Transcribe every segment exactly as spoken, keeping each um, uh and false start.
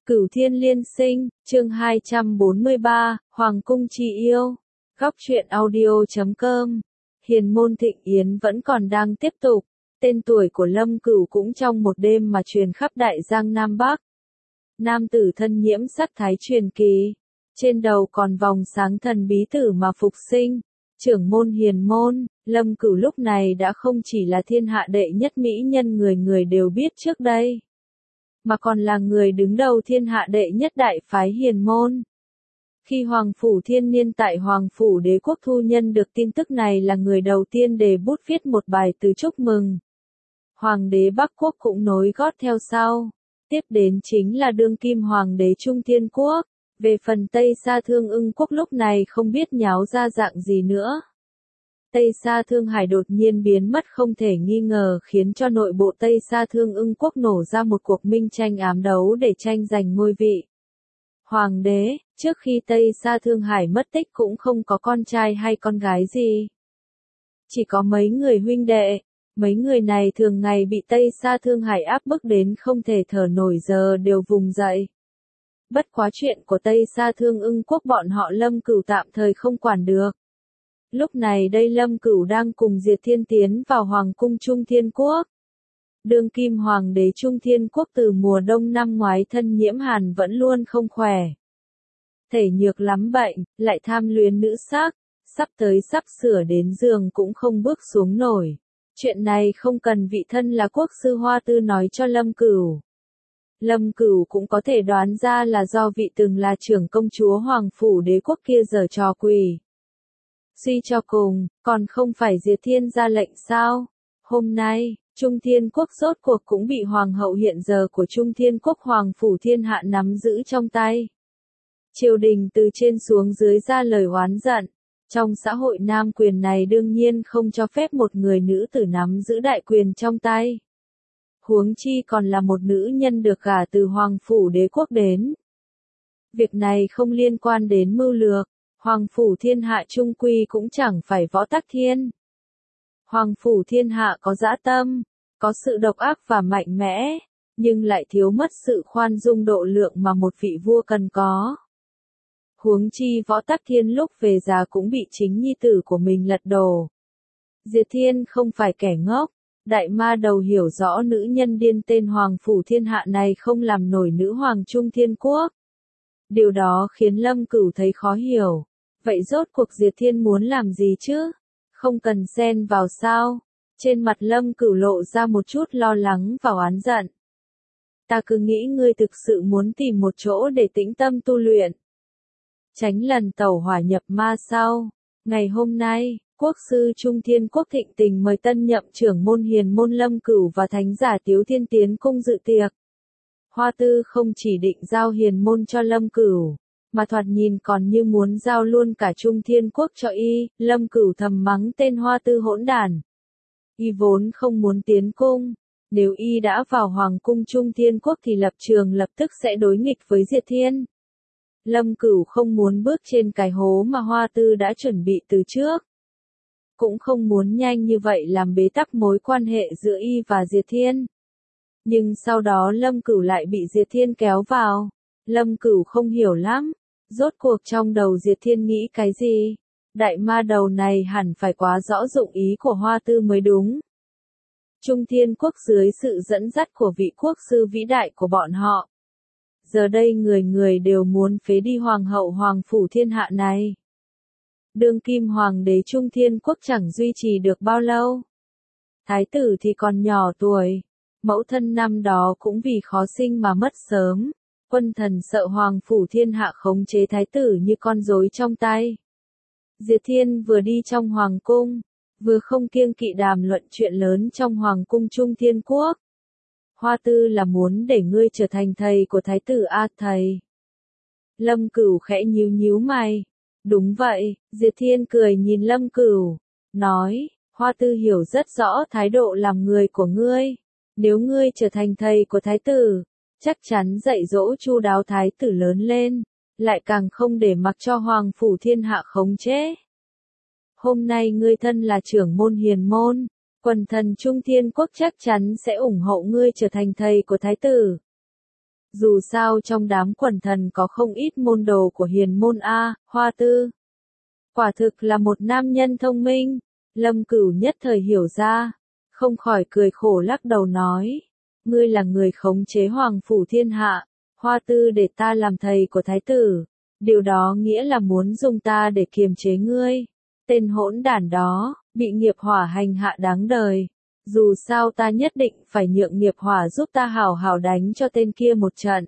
Cửu Thiên Liên Sinh, chương hai trăm bốn mươi ba, Hoàng cung chi yêu. Góc truyện audio chấm com. Hiền môn thịnh yến vẫn còn đang tiếp tục. Tên tuổi của Lâm Cửu cũng trong một đêm mà truyền khắp đại giang Nam Bắc. Nam tử thân nhiễm sắc thái truyền kỳ. Trên đầu còn vòng sáng thần bí tử mà phục sinh. Trưởng môn hiền môn, Lâm Cửu lúc này đã không chỉ là thiên hạ đệ nhất mỹ nhân người người đều biết trước đây, mà còn là người đứng đầu thiên hạ đệ nhất đại phái hiền môn. Khi Hoàng Phủ Thiên Niên tại Hoàng Phủ Đế Quốc thu nhân được tin tức này là người đầu tiên đề bút viết một bài từ chúc mừng. Hoàng đế Bắc Quốc cũng nối gót theo sau. Tiếp đến chính là đương kim Hoàng đế Trung Thiên Quốc. Về phần Tây Sa Thương Ưng Quốc lúc này không biết nháo ra dạng gì nữa. Tây Sa Thương Hải đột nhiên biến mất không thể nghi ngờ khiến cho nội bộ Tây Sa Thương Ưng Quốc nổ ra một cuộc minh tranh ám đấu để tranh giành ngôi vị Hoàng đế. Trước khi Tây Sa Thương Hải mất tích cũng không có con trai hay con gái gì. Chỉ có mấy người huynh đệ. Mấy người này thường ngày bị Tây Sa Thương Hải áp bức đến không thể thở nổi giờ đều vùng dậy. Bất quá chuyện của Tây Sa Thương Ưng Quốc bọn họ Lâm Cửu tạm thời không quản được. Lúc này đây Lâm Cửu đang cùng Diệt Thiên tiến vào Hoàng cung Trung Thiên Quốc. Đương kim Hoàng đế Trung Thiên Quốc từ mùa đông năm ngoái thân nhiễm hàn vẫn luôn không khỏe. Thể nhược lắm bệnh, lại tham luyến nữ sắc, sắp tới sắp sửa đến giường cũng không bước xuống nổi. Chuyện này không cần vị thân là quốc sư Hoa Tư nói cho Lâm Cửu. Lâm Cửu cũng có thể đoán ra là do vị từng là trưởng công chúa Hoàng Phủ Đế Quốc kia giở trò quỷ. Suy cho cùng, còn không phải Diệt Thiên ra lệnh sao? Hôm nay, Trung Thiên Quốc rốt cuộc cũng bị Hoàng hậu hiện giờ của Trung Thiên Quốc Hoàng Phủ Thiên Hạ nắm giữ trong tay. Triều đình từ trên xuống dưới ra lời oán giận. Trong xã hội nam quyền này đương nhiên không cho phép một người nữ tử nắm giữ đại quyền trong tay. Huống chi còn là một nữ nhân được gả từ Hoàng Phủ Đế Quốc đến. Việc này không liên quan đến mưu lược. Hoàng Phủ Thiên Hạ trung quy cũng chẳng phải võ tắc thiên. Hoàng Phủ Thiên Hạ có dã tâm, có sự độc ác và mạnh mẽ, nhưng lại thiếu mất sự khoan dung độ lượng mà một vị vua cần có. Huống chi võ tắc thiên lúc về già cũng bị chính nhi tử của mình lật đổ. Diệt Thiên không phải kẻ ngốc, đại ma đầu hiểu rõ nữ nhân điên tên Hoàng Phủ Thiên Hạ này không làm nổi nữ Hoàng Trung Thiên Quốc. Điều đó khiến Lâm Cửu thấy khó hiểu. Vậy rốt cuộc Diệt Thiên muốn làm gì chứ? Không cần xen vào sao? Trên mặt Lâm Cửu lộ ra một chút lo lắng và oán giận. Ta cứ nghĩ ngươi thực sự muốn tìm một chỗ để tĩnh tâm tu luyện. Tránh lần tẩu hỏa nhập ma sao? Ngày hôm nay, Quốc sư Trung Thiên Quốc thịnh tình mời tân nhậm trưởng môn hiền môn Lâm Cửu và thánh giả Tiếu Thiên tiến cung dự tiệc. Hoa Tư không chỉ định giao hiền môn cho Lâm Cửu, mà thoạt nhìn còn như muốn giao luôn cả Trung Thiên Quốc cho y. Lâm Cửu thầm mắng tên Hoa Tư hỗn đản. Y vốn không muốn tiến cung, nếu y đã vào Hoàng cung Trung Thiên Quốc thì lập trường lập tức sẽ đối nghịch với Diệt Thiên. Lâm Cửu không muốn bước trên cái hố mà Hoa Tư đã chuẩn bị từ trước. Cũng không muốn nhanh như vậy làm bế tắc mối quan hệ giữa y và Diệt Thiên. Nhưng sau đó Lâm Cửu lại bị Diệt Thiên kéo vào. Lâm Cửu không hiểu lắm. Rốt cuộc trong đầu Diệt Thiên nghĩ cái gì? Đại ma đầu này hẳn phải quá rõ dụng ý của Hoa Tư mới đúng. Trung Thiên Quốc dưới sự dẫn dắt của vị quốc sư vĩ đại của bọn họ. Giờ đây người người đều muốn phế đi Hoàng hậu Hoàng Phủ Thiên Hạ này. Đương kim Hoàng đế Trung Thiên Quốc chẳng duy trì được bao lâu. Thái tử thì còn nhỏ tuổi. Mẫu thân năm đó cũng vì khó sinh mà mất sớm. Quân thần sợ Hoàng Phủ Thiên Hạ khống chế thái tử như con rối trong tay. Diệt Thiên vừa đi trong Hoàng cung, vừa không kiêng kỵ đàm luận chuyện lớn trong Hoàng cung Trung Thiên Quốc. Hoa Tư là muốn để ngươi trở thành thầy của thái tử a thầy. Lâm Cửu khẽ nhíu nhíu mày. Đúng vậy, Diệt Thiên cười nhìn Lâm Cửu, nói, Hoa Tư hiểu rất rõ thái độ làm người của ngươi. Nếu ngươi trở thành thầy của thái tử, chắc chắn dạy dỗ chu đáo thái tử lớn lên, lại càng không để mặc cho Hoàng Phủ Thiên Hạ khống chế. Hôm nay ngươi thân là trưởng môn hiền môn, quần thần Trung Thiên Quốc chắc chắn sẽ ủng hộ ngươi trở thành thầy của thái tử. Dù sao trong đám quần thần có không ít môn đồ của hiền môn A, Hoa Tư. Quả thực là một nam nhân thông minh. Lâm Cửu nhất thời hiểu ra, không khỏi cười khổ lắc đầu nói. Ngươi là người khống chế hoàng phủ thiên hạ, Hoa Tư để ta làm thầy của thái tử. Điều đó nghĩa là muốn dùng ta để kiềm chế ngươi. Tên hỗn đản đó, bị nghiệp hỏa hành hạ đáng đời. Dù sao ta nhất định phải nhượng nghiệp hỏa giúp ta hảo hảo đánh cho tên kia một trận.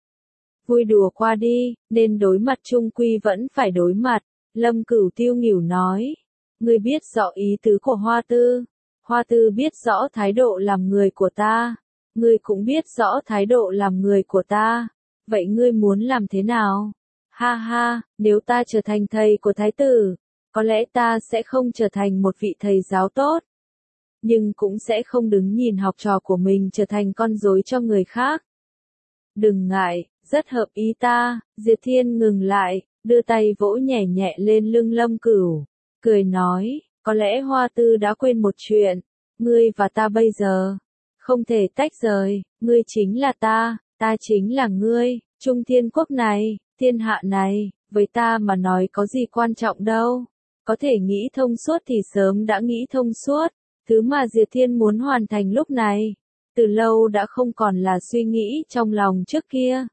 Vui đùa qua đi, nên đối mặt chung quy vẫn phải đối mặt. Lâm Cửu tiêu nghỉu nói. Ngươi biết rõ ý tứ của Hoa Tư. Hoa Tư biết rõ thái độ làm người của ta. Ngươi cũng biết rõ thái độ làm người của ta. Vậy ngươi muốn làm thế nào? Ha ha, nếu ta trở thành thầy của thái tử, có lẽ ta sẽ không trở thành một vị thầy giáo tốt. Nhưng cũng sẽ không đứng nhìn học trò của mình trở thành con rối cho người khác. Đừng ngại, rất hợp ý ta. Diệp Thiên ngừng lại, đưa tay vỗ nhẹ nhẹ lên lưng Lâm Cửu, cười nói, có lẽ Hoa Tư đã quên một chuyện, ngươi và ta bây giờ không thể tách rời, ngươi chính là ta, ta chính là ngươi, Trung Thiên Quốc này, thiên hạ này, với ta mà nói có gì quan trọng đâu, có thể nghĩ thông suốt thì sớm đã nghĩ thông suốt, thứ mà Diệp Thiên muốn hoàn thành lúc này, từ lâu đã không còn là suy nghĩ trong lòng trước kia.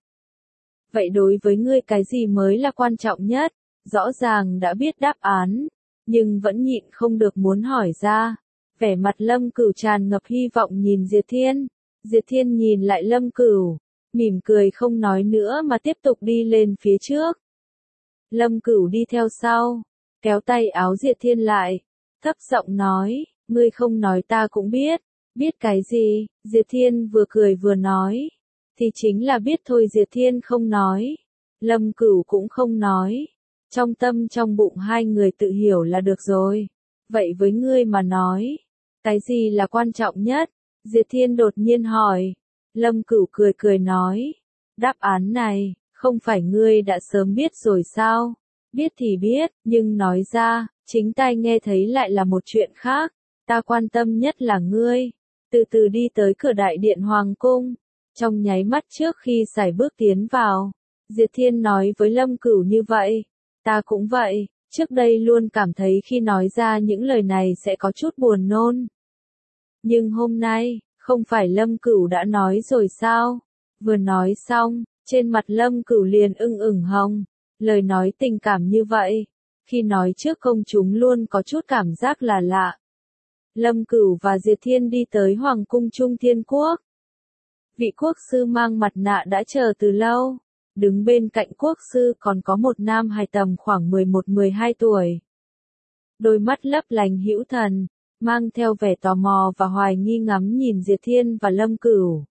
Vậy đối với ngươi cái gì mới là quan trọng nhất? Rõ ràng đã biết đáp án, nhưng vẫn nhịn không được muốn hỏi ra. Vẻ mặt Lâm Cửu tràn ngập hy vọng nhìn Diệp Thiên. Diệp Thiên nhìn lại Lâm Cửu, mỉm cười không nói nữa mà tiếp tục đi lên phía trước. Lâm Cửu đi theo sau, kéo tay áo Diệp Thiên lại, thấp giọng nói, ngươi không nói ta cũng biết. Biết cái gì? Diệp Thiên vừa cười vừa nói. Thì chính là biết thôi. Diệp Thiên không nói. Lâm Cửu cũng không nói. Trong tâm trong bụng hai người tự hiểu là được rồi. Vậy với ngươi mà nói, cái gì là quan trọng nhất? Diệp Thiên đột nhiên hỏi. Lâm Cửu cười cười nói. Đáp án này, không phải ngươi đã sớm biết rồi sao? Biết thì biết, nhưng nói ra, chính tai nghe thấy lại là một chuyện khác. Ta quan tâm nhất là ngươi. Từ từ đi tới cửa đại điện Hoàng Cung. Trong nháy mắt trước khi sải bước tiến vào, Diệp Thiên nói với Lâm Cửu như vậy. Ta cũng vậy, trước đây luôn cảm thấy khi nói ra những lời này sẽ có chút buồn nôn. Nhưng hôm nay, không phải Lâm Cửu đã nói rồi sao? Vừa nói xong, trên mặt Lâm Cửu liền ưng ửng hồng. Lời nói tình cảm như vậy, khi nói trước công chúng luôn có chút cảm giác là lạ. Lâm Cửu và Diệp Thiên đi tới Hoàng cung Trung Thiên Quốc. Vị quốc sư mang mặt nạ đã chờ từ lâu. Đứng bên cạnh quốc sư còn có một nam hài tầm khoảng mười một mười hai tuổi. Đôi mắt lấp lánh hữu thần, mang theo vẻ tò mò và hoài nghi ngắm nhìn Diệp Thiên và Lâm Cửu.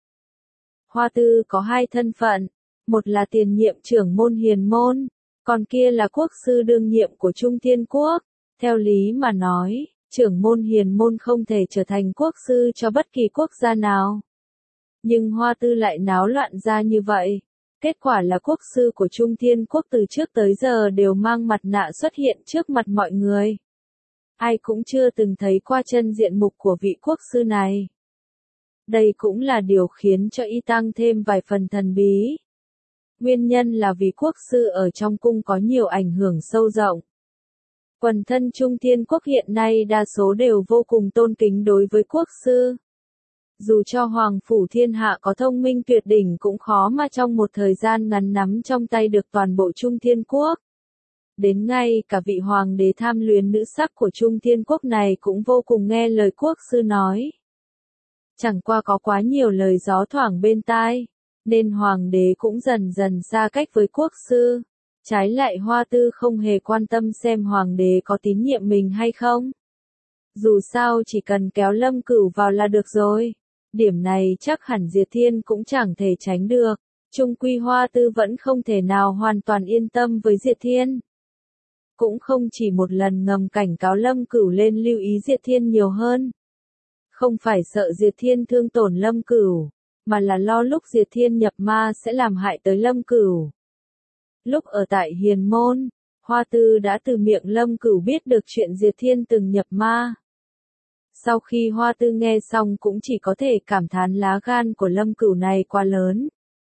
Hoa Tư có hai thân phận, một là tiền nhiệm trưởng môn hiền môn, còn kia là quốc sư đương nhiệm của Trung Thiên Quốc. Theo lý mà nói, trưởng môn hiền môn không thể trở thành quốc sư cho bất kỳ quốc gia nào. Nhưng Hoa Tư lại náo loạn ra như vậy. Kết quả là quốc sư của Trung Thiên Quốc từ trước tới giờ đều mang mặt nạ xuất hiện trước mặt mọi người. Ai cũng chưa từng thấy qua chân diện mục của vị quốc sư này. Đây cũng là điều khiến cho y tăng thêm vài phần thần bí. Nguyên nhân là vì quốc sư ở trong cung có nhiều ảnh hưởng sâu rộng. Quần thân Trung Thiên Quốc hiện nay đa số đều vô cùng tôn kính đối với quốc sư. Dù cho Hoàng Phủ Thiên Hạ có thông minh tuyệt đỉnh cũng khó mà trong một thời gian ngắn nắm trong tay được toàn bộ Trung Thiên Quốc. Đến ngay cả vị Hoàng đế tham luyến nữ sắc của Trung Thiên Quốc này cũng vô cùng nghe lời quốc sư nói. Chẳng qua có quá nhiều lời gió thoảng bên tai, nên Hoàng đế cũng dần dần xa cách với quốc sư. Trái lại Hoa Tư không hề quan tâm xem Hoàng đế có tín nhiệm mình hay không. Dù sao chỉ cần kéo Lâm Cửu vào là được rồi. Điểm này chắc hẳn Diệp Thiên cũng chẳng thể tránh được. Chung quy Hoa Tư vẫn không thể nào hoàn toàn yên tâm với Diệp Thiên. Cũng không chỉ một lần ngầm cảnh cáo Lâm Cửu lên lưu ý Diệp Thiên nhiều hơn. Không phải sợ Diệp Thiên thương tổn Lâm Cửu, mà là lo lúc Diệp Thiên nhập ma sẽ làm hại tới Lâm Cửu. Lúc ở tại Hiền Môn, Hoa Tư đã từ miệng Lâm Cửu biết được chuyện Diệp Thiên từng nhập ma. Sau khi Hoa Tư nghe xong cũng chỉ có thể cảm thán lá gan của Lâm Cửu này quá lớn.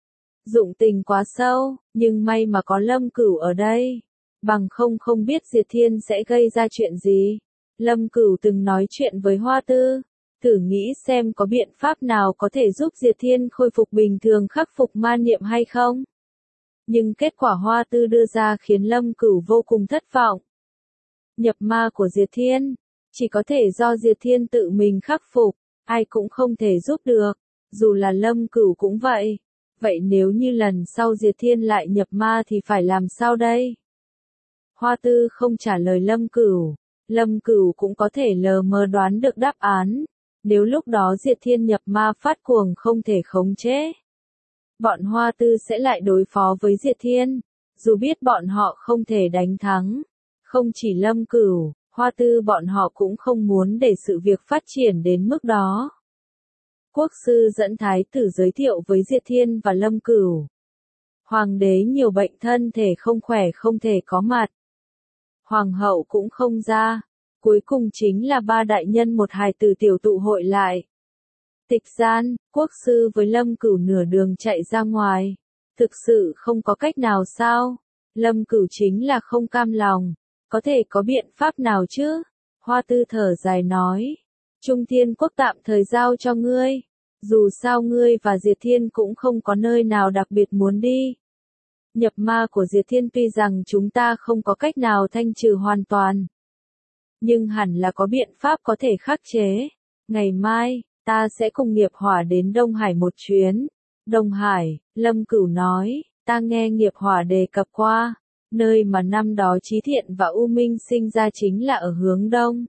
Dụng tình quá sâu, nhưng may mà có Lâm Cửu ở đây. Bằng không không biết Diệt Thiên sẽ gây ra chuyện gì. Lâm Cửu từng nói chuyện với Hoa Tư, thử nghĩ xem có biện pháp nào có thể giúp Diệt Thiên khôi phục bình thường khắc phục ma niệm hay không. Nhưng kết quả Hoa Tư đưa ra khiến Lâm Cửu vô cùng thất vọng. Nhập ma của Diệt Thiên, chỉ có thể do Diệt Thiên tự mình khắc phục, ai cũng không thể giúp được, dù là Lâm Cửu cũng vậy. Vậy nếu như lần sau Diệt Thiên lại nhập ma thì phải làm sao đây? Hoa Tư không trả lời Lâm Cửu, Lâm Cửu cũng có thể lờ mờ đoán được đáp án, nếu lúc đó Diệt Thiên nhập ma phát cuồng không thể khống chế. Bọn Hoa Tư sẽ lại đối phó với Diệt Thiên, dù biết bọn họ không thể đánh thắng. Không chỉ Lâm Cửu, Hoa Tư bọn họ cũng không muốn để sự việc phát triển đến mức đó. Quốc sư dẫn thái tử giới thiệu với Diệt Thiên và Lâm Cửu. Hoàng đế nhiều bệnh thân thể không khỏe không thể có mặt. Hoàng hậu cũng không ra. Cuối cùng chính là ba đại nhân một hài tử tiểu tụ hội lại. Tịch gian, quốc sư với Lâm Cửu nửa đường chạy ra ngoài. Thực sự không có cách nào sao? Lâm Cửu chính là không cam lòng. Có thể có biện pháp nào chứ? Hoa Tư thở dài nói. Trung Thiên Quốc tạm thời giao cho ngươi. Dù sao ngươi và Diệt Thiên cũng không có nơi nào đặc biệt muốn đi. Nhập ma của Diệt Thiên tuy rằng chúng ta không có cách nào thanh trừ hoàn toàn. Nhưng hẳn là có biện pháp có thể khắc chế. Ngày mai, ta sẽ cùng Nghiệp Hỏa đến Đông Hải một chuyến. Đông Hải, Lâm Cửu nói, ta nghe Nghiệp Hỏa đề cập qua. Nơi mà năm đó Chí Thiện và U Minh sinh ra chính là ở hướng Đông.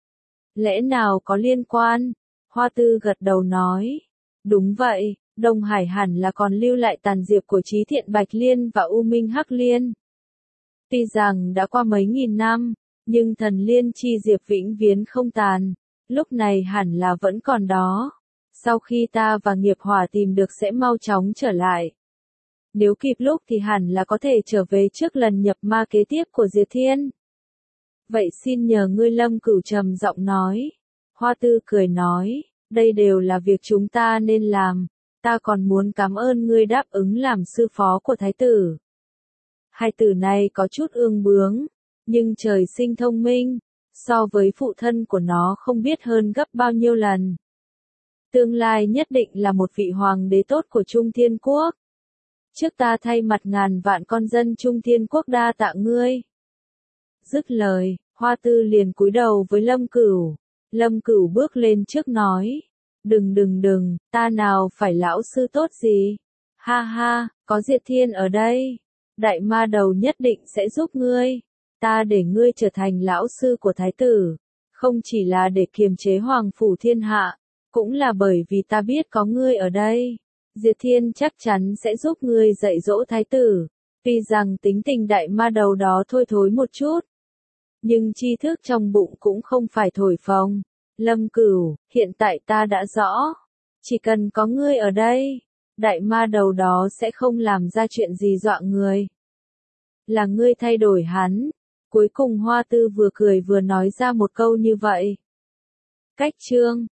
Lẽ nào có liên quan? Hoa Tư gật đầu nói. Đúng vậy, Đông Hải hẳn là còn lưu lại tàn diệp của Chí Thiện Bạch Liên và U Minh Hắc Liên. Tuy rằng đã qua mấy nghìn năm, nhưng thần liên chi diệp vĩnh viễn không tàn, lúc này hẳn là vẫn còn đó. Sau khi ta và Nghiệp Hỏa tìm được sẽ mau chóng trở lại. Nếu kịp lúc thì hẳn là có thể trở về trước lần nhập ma kế tiếp của Diệt Thiên. Vậy xin nhờ ngươi, Lâm Cửu trầm giọng nói. Hoa Tư cười nói, đây đều là việc chúng ta nên làm, ta còn muốn cảm ơn ngươi đáp ứng làm sư phó của thái tử. Hai tử này có chút ương bướng, nhưng trời sinh thông minh, so với phụ thân của nó không biết hơn gấp bao nhiêu lần. Tương lai nhất định là một vị hoàng đế tốt của Trung Thiên Quốc. Trước ta thay mặt ngàn vạn con dân Trung Thiên Quốc đa tạ ngươi. Dứt lời, Hoa Tư liền cúi đầu với Lâm Cửu. Lâm Cửu bước lên trước nói. Đừng đừng đừng, ta nào phải lão sư tốt gì. Ha ha, có Diệt Thiên ở đây. Đại ma đầu nhất định sẽ giúp ngươi. Ta để ngươi trở thành lão sư của thái tử. Không chỉ là để kiềm chế hoàng phủ thiên hạ, cũng là bởi vì ta biết có ngươi ở đây. Diệt Thiên chắc chắn sẽ giúp ngươi dạy dỗ thái tử. Tuy rằng tính tình đại ma đầu đó thôi thối một chút, nhưng tri thức trong bụng cũng không phải thổi phồng. Lâm Cửu, hiện tại ta đã rõ. Chỉ cần có ngươi ở đây, đại ma đầu đó sẽ không làm ra chuyện gì dọa người. Là ngươi thay đổi hắn. Cuối cùng Hoa Tư vừa cười vừa nói ra một câu như vậy. Cách chương